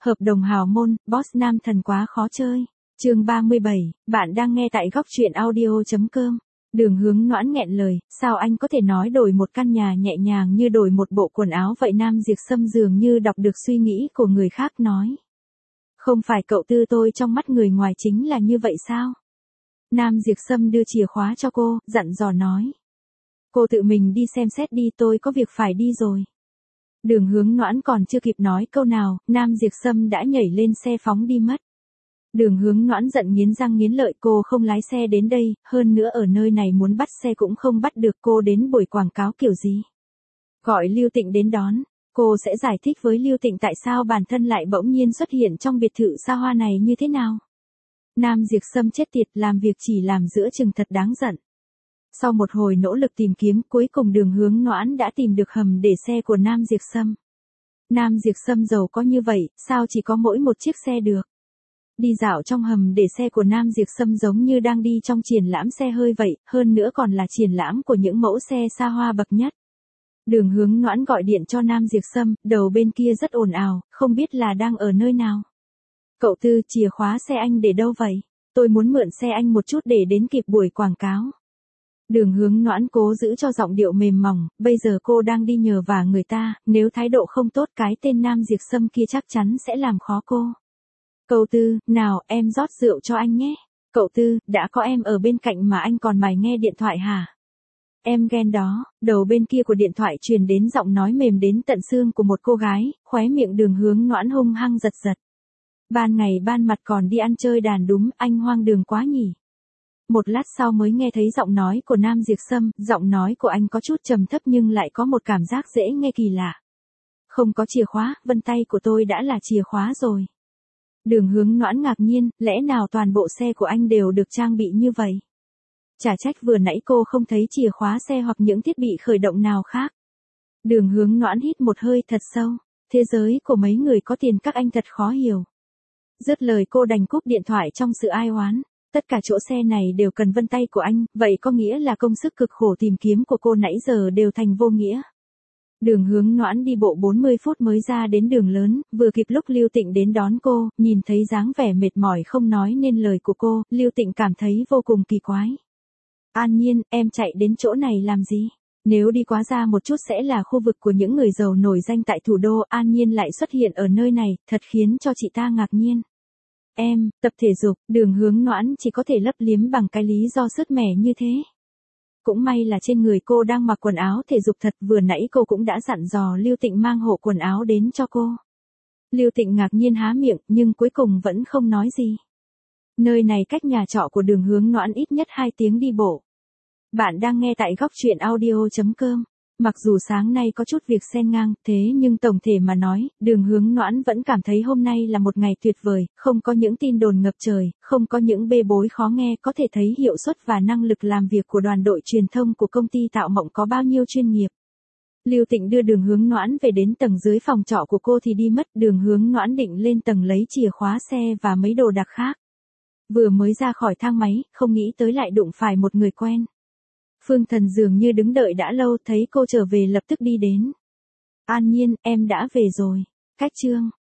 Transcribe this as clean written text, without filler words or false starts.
Hợp đồng hào môn, boss nam thần quá khó chơi. Chương 37, bạn đang nghe tại góc truyện audio.com. Đường Hướng Noãn nghẹn lời, sao anh có thể nói đổi một căn nhà nhẹ nhàng như đổi một bộ quần áo vậy? Nam Diệp Sâm dường như đọc được suy nghĩ của người khác nói. Không phải cậu Tư, tôi trong mắt người ngoài chính là như vậy sao? Nam Diệp Sâm đưa chìa khóa cho cô, dặn dò nói. Cô tự mình đi xem xét đi, tôi có việc phải đi rồi. Đường Hướng Noãn còn chưa kịp nói câu nào, Nam Diệp Sâm đã nhảy lên xe phóng đi mất. Đường Hướng Noãn giận nghiến răng nghiến lợi, cô không lái xe đến đây, hơn nữa ở nơi này muốn bắt xe cũng không bắt được, cô đến buổi quảng cáo kiểu gì? Gọi Lưu Tịnh đến đón, cô sẽ giải thích với Lưu Tịnh tại sao bản thân lại bỗng nhiên xuất hiện trong biệt thự xa hoa này như thế nào. Nam Diệp Sâm chết tiệt, làm việc chỉ làm giữa chừng thật đáng giận. Sau một hồi nỗ lực tìm kiếm, cuối cùng Đường Hướng Noãn đã tìm được hầm để xe của Nam Diệp Sâm. Nam Diệp Sâm giàu có như vậy, sao chỉ có mỗi một chiếc xe được? Đi dạo trong hầm để xe của Nam Diệp Sâm giống như đang đi trong triển lãm xe hơi vậy, hơn nữa còn là triển lãm của những mẫu xe xa hoa bậc nhất. Đường Hướng Noãn gọi điện cho Nam Diệp Sâm, đầu bên kia rất ồn ào, không biết là đang ở nơi nào. Cậu Tư, chìa khóa xe anh để đâu vậy? Tôi muốn mượn xe anh một chút để đến kịp buổi quảng cáo. Đường Hướng Noãn cố giữ cho giọng điệu mềm mỏng, bây giờ cô đang đi nhờ vả người ta, nếu thái độ không tốt cái tên Nam Diệp Sâm kia chắc chắn sẽ làm khó cô. Cậu Tư, nào em rót rượu cho anh nhé. Cậu Tư, đã có em ở bên cạnh mà anh còn mải nghe điện thoại hả? Em ghen đó. Đầu bên kia của điện thoại truyền đến giọng nói mềm đến tận xương của một cô gái, khóe miệng Đường Hướng Noãn hung hăng giật giật. Ban ngày ban mặt còn đi ăn chơi đàn đúm, anh hoang đường quá nhỉ. Một lát sau mới nghe thấy giọng nói của Nam Diệp Sâm, giọng nói của anh có chút trầm thấp nhưng lại có một cảm giác dễ nghe kỳ lạ. Không có chìa khóa, vân tay của tôi đã là chìa khóa rồi. Đường Hướng Noãn ngạc nhiên, lẽ nào toàn bộ xe của anh đều được trang bị như vậy? Chả trách vừa nãy cô không thấy chìa khóa xe hoặc những thiết bị khởi động nào khác. Đường Hướng Noãn hít một hơi thật sâu, thế giới của mấy người có tiền các anh thật khó hiểu. Dứt lời cô đành cúp điện thoại trong sự ai oán. Tất cả chỗ xe này đều cần vân tay của anh, vậy có nghĩa là công sức cực khổ tìm kiếm của cô nãy giờ đều thành vô nghĩa. Đường Hướng Noãn đi bộ 40 phút mới ra đến đường lớn, vừa kịp lúc Lưu Tịnh đến đón cô, nhìn thấy dáng vẻ mệt mỏi không nói nên lời của cô, Lưu Tịnh cảm thấy vô cùng kỳ quái. An Nhiên, em chạy đến chỗ này làm gì? Nếu đi quá ra một chút sẽ là khu vực của những người giàu nổi danh tại thủ đô, An Nhiên lại xuất hiện ở nơi này, thật khiến cho chị ta ngạc nhiên. Em, tập thể dục, Đường Hướng Noãn chỉ có thể lấp liếm bằng cái lý do sứt mẻ như thế. Cũng may là trên người cô đang mặc quần áo thể dục thật, vừa nãy cô cũng đã dặn dò Lưu Tịnh mang hộ quần áo đến cho cô. Lưu Tịnh ngạc nhiên há miệng, nhưng cuối cùng vẫn không nói gì. Nơi này cách nhà trọ của Đường Hướng Noãn ít nhất 2 tiếng đi bộ. Bạn đang nghe tại góc truyện audio.com. Mặc dù sáng nay có chút việc xen ngang, thế nhưng tổng thể mà nói, Đường Hướng Noãn vẫn cảm thấy hôm nay là một ngày tuyệt vời, không có những tin đồn ngập trời, không có những bê bối khó nghe, có thể thấy hiệu suất và năng lực làm việc của đoàn đội truyền thông của công ty Tạo Mộng có bao nhiêu chuyên nghiệp. Lưu Tịnh đưa Đường Hướng Noãn về đến tầng dưới phòng trọ của cô thì đi mất, Đường Hướng Noãn định lên tầng lấy chìa khóa xe và mấy đồ đạc khác. Vừa mới ra khỏi thang máy, không nghĩ tới lại đụng phải một người quen. Phương Thần dường như đứng đợi đã lâu, thấy cô trở về lập tức đi đến. An Nhiên, em đã về rồi. Cách chương.